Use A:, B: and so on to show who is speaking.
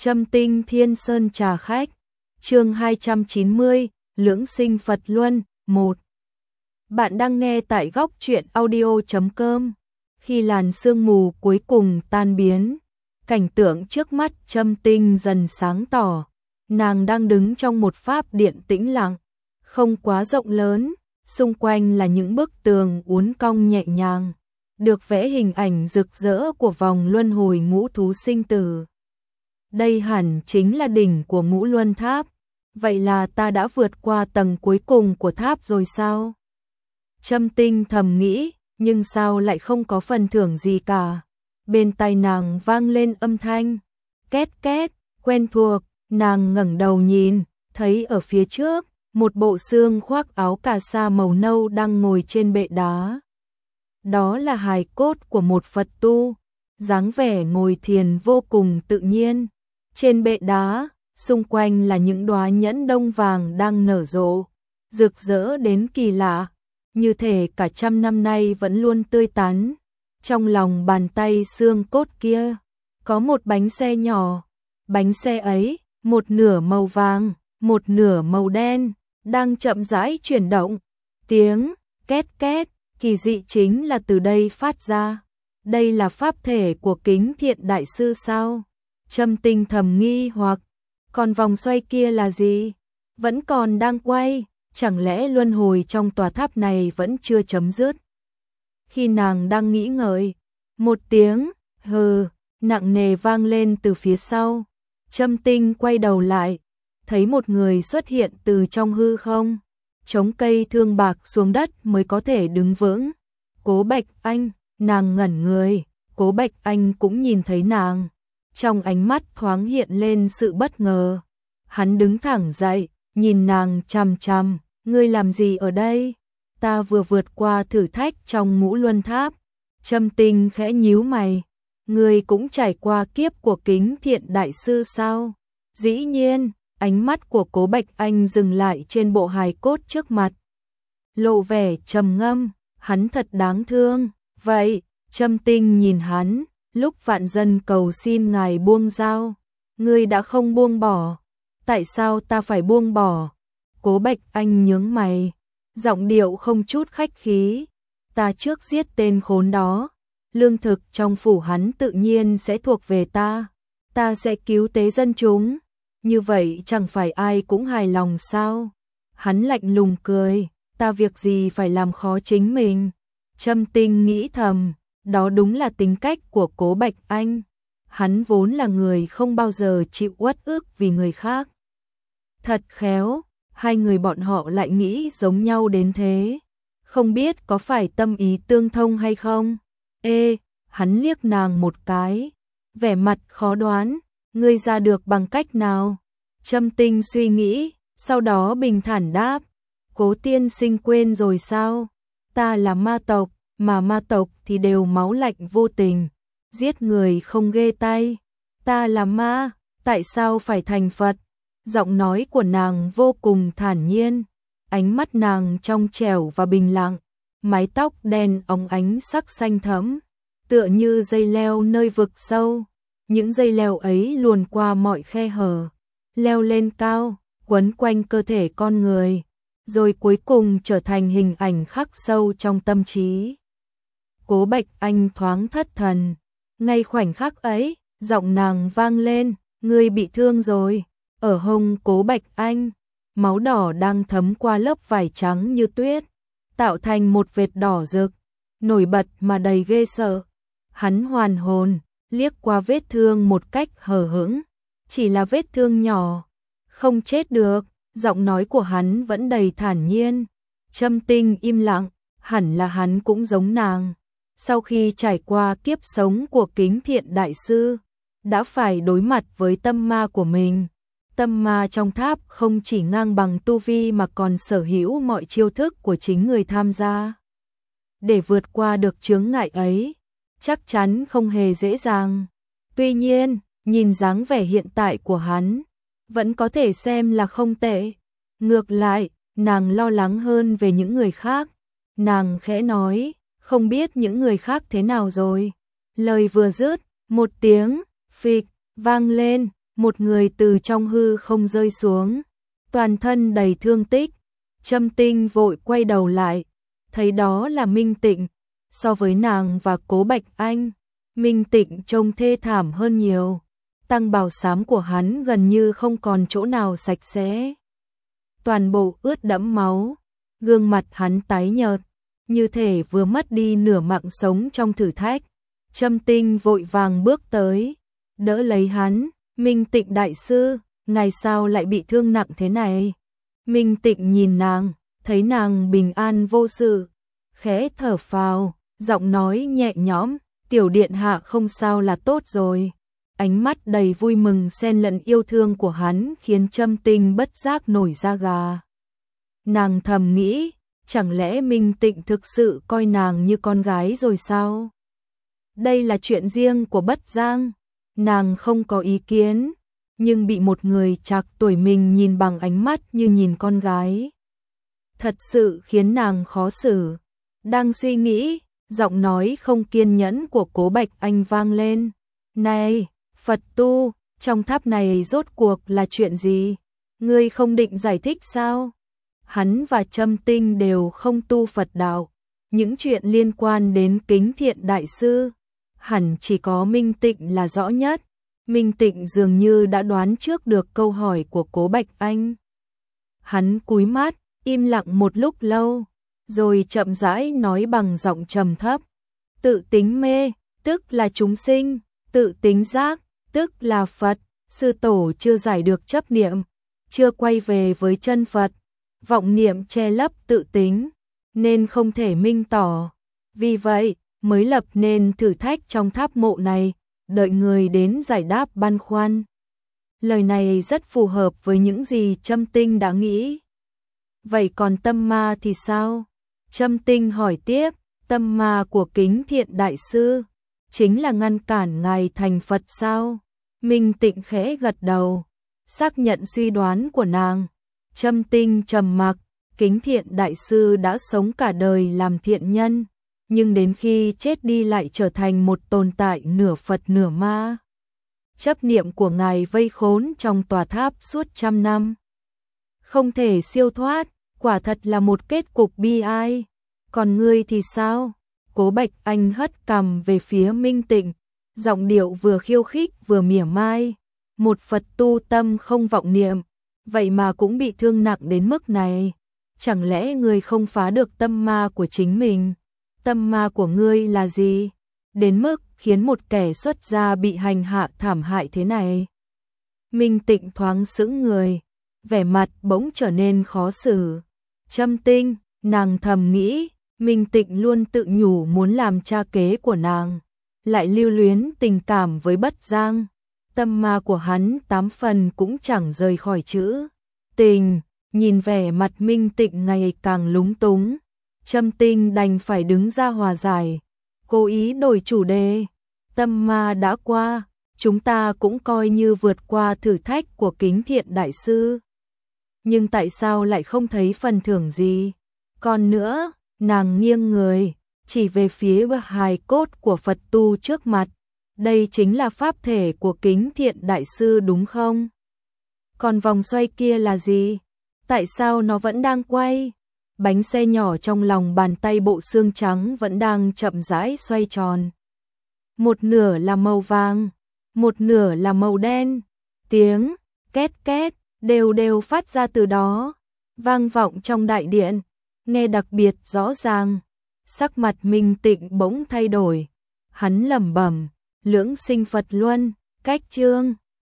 A: Châm Tinh Thiên Sơn Trà Khách, chương 290, Lưỡng Sinh Phật Luân, 1. Bạn đang nghe tại góc truyện audio.com. Khi làn sương mù cuối cùng tan biến, cảnh tượng trước mắt Châm Tinh dần sáng tỏ. Nàng đang đứng trong một pháp điện tĩnh lặng, không quá rộng lớn, xung quanh là những bức tường uốn cong nhẹ nhàng, được vẽ hình ảnh rực rỡ của vòng luân hồi ngũ thú sinh tử. Đây hẳn chính là đỉnh của Ngũ Luân Tháp. Vậy là ta đã vượt qua tầng cuối cùng của tháp rồi sao? Châm Tinh thầm nghĩ, nhưng sao lại không có phần thưởng gì cả. Bên tai nàng vang lên âm thanh két két, quen thuộc. Nàng ngẩng đầu nhìn, thấy ở phía trước, một bộ xương khoác áo cà sa màu nâu đang ngồi trên bệ đá. Đó là hài cốt của một Phật tu, dáng vẻ ngồi thiền vô cùng tự nhiên. Trên bệ đá, xung quanh là những đóa nhẫn đông vàng đang nở rộ, rực rỡ đến kỳ lạ, như thể cả trăm năm nay vẫn luôn tươi tắn. Trong lòng bàn tay xương cốt kia, có một bánh xe nhỏ. Bánh xe ấy, một nửa màu vàng, một nửa màu đen, đang chậm rãi chuyển động. Tiếng két két, kỳ dị chính là từ đây phát ra. Đây là pháp thể của Kính Thiện Đại Sư sao? Châm Tinh thầm nghi hoặc, còn vòng xoay kia là gì? Vẫn còn đang quay, chẳng lẽ luân hồi trong tòa tháp này vẫn chưa chấm dứt? Khi nàng đang nghĩ ngợi, một tiếng hừ nặng nề vang lên từ phía sau. Châm Tinh quay đầu lại, thấy một người xuất hiện từ trong hư không, chống cây thương bạc xuống đất mới có thể đứng vững. Cố Bạch Anh. Nàng ngẩn người, Cố Bạch Anh cũng nhìn thấy nàng. Trong ánh mắt thoáng hiện lên sự bất ngờ. Hắn đứng thẳng dậy, nhìn nàng chằm chằm. Ngươi làm gì ở đây? Ta vừa vượt qua thử thách trong Ngũ Luân Tháp. Châm Tinh khẽ nhíu mày. Ngươi cũng trải qua kiếp của Kính Thiện Đại Sư sao? Dĩ nhiên, ánh mắt của Cố Bạch Anh dừng lại trên bộ hài cốt trước mặt. Lộ vẻ trầm ngâm, hắn thật đáng thương. Vậy, Châm Tinh nhìn hắn, lúc vạn dân cầu xin ngài buông dao, ngươi đã không buông bỏ. Tại sao ta phải buông bỏ? Cố Bạch Anh nhướng mày, giọng điệu không chút khách khí. Ta trước giết tên khốn đó, lương thực trong phủ hắn tự nhiên sẽ thuộc về ta. Ta sẽ cứu tế dân chúng. Như vậy chẳng phải ai cũng hài lòng sao? Hắn lạnh lùng cười, ta việc gì phải làm khó chính mình. Châm Tinh nghĩ thầm, đó đúng là tính cách của Cố Bạch Anh. Hắn vốn là người không bao giờ chịu uất ức vì người khác. Thật khéo, hai người bọn họ lại nghĩ giống nhau đến thế. Không biết có phải tâm ý tương thông hay không? Hắn liếc nàng một cái, vẻ mặt khó đoán, ngươi ra được bằng cách nào? Châm Tinh suy nghĩ, sau đó bình thản đáp, Cố tiên sinh quên rồi sao? Ta là ma tộc, mà ma tộc thì đều máu lạnh vô tình, giết người không ghê tay. Ta là ma, tại sao phải thành Phật? Giọng nói của nàng vô cùng thản nhiên, ánh mắt nàng trong trẻo và bình lặng, mái tóc đen óng ánh sắc xanh thẫm, tựa như dây leo nơi vực sâu. Những dây leo ấy luồn qua mọi khe hở, leo lên cao, quấn quanh cơ thể con người, rồi cuối cùng trở thành hình ảnh khắc sâu trong tâm trí. Cố Bạch Anh thoáng thất thần. Ngay khoảnh khắc ấy, giọng nàng vang lên, ngươi bị thương rồi. Ở hông Cố Bạch Anh, máu đỏ đang thấm qua lớp vải trắng như tuyết, tạo thành một vệt đỏ rực, nổi bật mà đầy ghê sợ. Hắn hoàn hồn, liếc qua vết thương một cách hờ hững. Chỉ là vết thương nhỏ, không chết được. Giọng nói của hắn vẫn đầy thản nhiên. Châm Tinh im lặng, hẳn là hắn cũng giống nàng. Sau khi trải qua kiếp sống của Kính Thiện Đại Sư, đã phải đối mặt với tâm ma của mình. Tâm ma trong tháp không chỉ ngang bằng tu vi mà còn sở hữu mọi chiêu thức của chính người tham gia. Để vượt qua được chướng ngại ấy, chắc chắn không hề dễ dàng. Tuy nhiên, nhìn dáng vẻ hiện tại của hắn, vẫn có thể xem là không tệ. Ngược lại, nàng lo lắng hơn về những người khác. Nàng khẽ nói, không biết những người khác thế nào rồi. Lời vừa dứt, một tiếng phịch vang lên, một người từ trong hư không rơi xuống, toàn thân đầy thương tích. Trâm Tinh vội quay đầu lại, thấy đó là Minh Tịnh. So với nàng và Cố Bạch Anh, Minh Tịnh trông thê thảm hơn nhiều. Tăng bào xám của hắn gần như không còn chỗ nào sạch sẽ, toàn bộ ướt đẫm máu, gương mặt hắn tái nhợt, như thể vừa mất đi nửa mạng sống trong thử thách. Trâm Tinh vội vàng bước tới, đỡ lấy hắn. Minh Tịnh đại sư, ngài sao lại bị thương nặng thế này? Minh Tịnh nhìn nàng, thấy nàng bình an vô sự, khẽ thở phào, giọng nói nhẹ nhõm, tiểu điện hạ không sao là tốt rồi. Ánh mắt đầy vui mừng xen lẫn yêu thương của hắn khiến Trâm Tinh bất giác nổi da gà. Nàng thầm nghĩ, chẳng lẽ Minh Tịnh thực sự coi nàng như con gái rồi sao? Đây là chuyện riêng của Bất Giang, nàng không có ý kiến, nhưng bị một người trạc tuổi mình nhìn bằng ánh mắt như nhìn con gái, thật sự khiến nàng khó xử. Đang suy nghĩ, giọng nói không kiên nhẫn của Cố Bạch Anh vang lên. Này, Phật tu, trong tháp này rốt cuộc là chuyện gì? Ngươi không định giải thích sao? Hắn và Trâm Tinh đều không tu Phật đạo, những chuyện liên quan đến Kính Thiện đại sư, hẳn chỉ có Minh Tịnh là rõ nhất. Minh Tịnh dường như đã đoán trước được câu hỏi của Cố Bạch Anh. Hắn cúi mắt, im lặng một lúc lâu, rồi chậm rãi nói bằng giọng trầm thấp. Tự tính mê, tức là chúng sinh, tự tính giác, tức là Phật. Sư tổ chưa giải được chấp niệm, chưa quay về với chân Phật. Vọng niệm che lấp tự tính, nên không thể minh tỏ. Vì vậy, mới lập nên thử thách trong tháp mộ này, đợi người đến giải đáp băn khoăn. Lời này rất phù hợp với những gì Trâm Tinh đã nghĩ. Vậy còn tâm ma thì sao? Trâm Tinh hỏi tiếp. Tâm ma của Kính Thiện đại sư chính là ngăn cản ngài thành Phật sao? Minh Tịnh khẽ gật đầu, xác nhận suy đoán của nàng. Trâm Tinh trầm mặc. Kính Thiện đại sư đã sống cả đời làm thiện nhân, nhưng đến khi chết đi lại trở thành một tồn tại nửa Phật nửa ma. Chấp niệm của ngài vây khốn trong tòa tháp suốt 100 năm, không thể siêu thoát, quả thật là một kết cục bi ai. Còn ngươi thì sao? Cố Bạch Anh hất cằm về phía Minh Tịnh, giọng điệu vừa khiêu khích vừa mỉa mai. Một Phật tu tâm không vọng niệm, vậy mà cũng bị thương nặng đến mức này. Chẳng lẽ ngươi không phá được tâm ma của chính mình? Tâm ma của ngươi là gì? Đến mức khiến một kẻ xuất gia bị hành hạ thảm hại thế này. Minh Tịnh thoáng sững người, vẻ mặt bỗng trở nên khó xử. Trâm Tinh, nàng thầm nghĩ, Minh Tịnh luôn tự nhủ muốn làm cha kế của nàng, lại lưu luyến tình cảm với Bất Giang. Tâm ma của hắn 8 phần cũng chẳng rời khỏi chữ tình. Nhìn vẻ mặt Minh Tịnh ngày càng lúng túng, Trâm Tinh đành phải đứng ra hòa giải, cố ý đổi chủ đề. Tâm ma đã qua, chúng ta cũng coi như vượt qua thử thách của Kính Thiện đại sư. Nhưng tại sao lại không thấy phần thưởng gì? Còn nữa, nàng nghiêng người, chỉ về phía hài cốt của Phật tu trước mặt. Đây chính là pháp thể của Kính Thiện đại sư đúng không? Còn vòng xoay kia là gì? Tại sao nó vẫn đang quay? Bánh xe nhỏ trong lòng bàn tay bộ xương trắng vẫn đang chậm rãi xoay tròn. Một nửa là màu vàng, một nửa là màu đen. Tiếng két két đều đều phát ra từ đó, vang vọng trong đại điện, nghe đặc biệt rõ ràng. Sắc mặt Minh Tịnh bỗng thay đổi, hắn lẩm bẩm, lưỡng sinh Phật luân, cách chương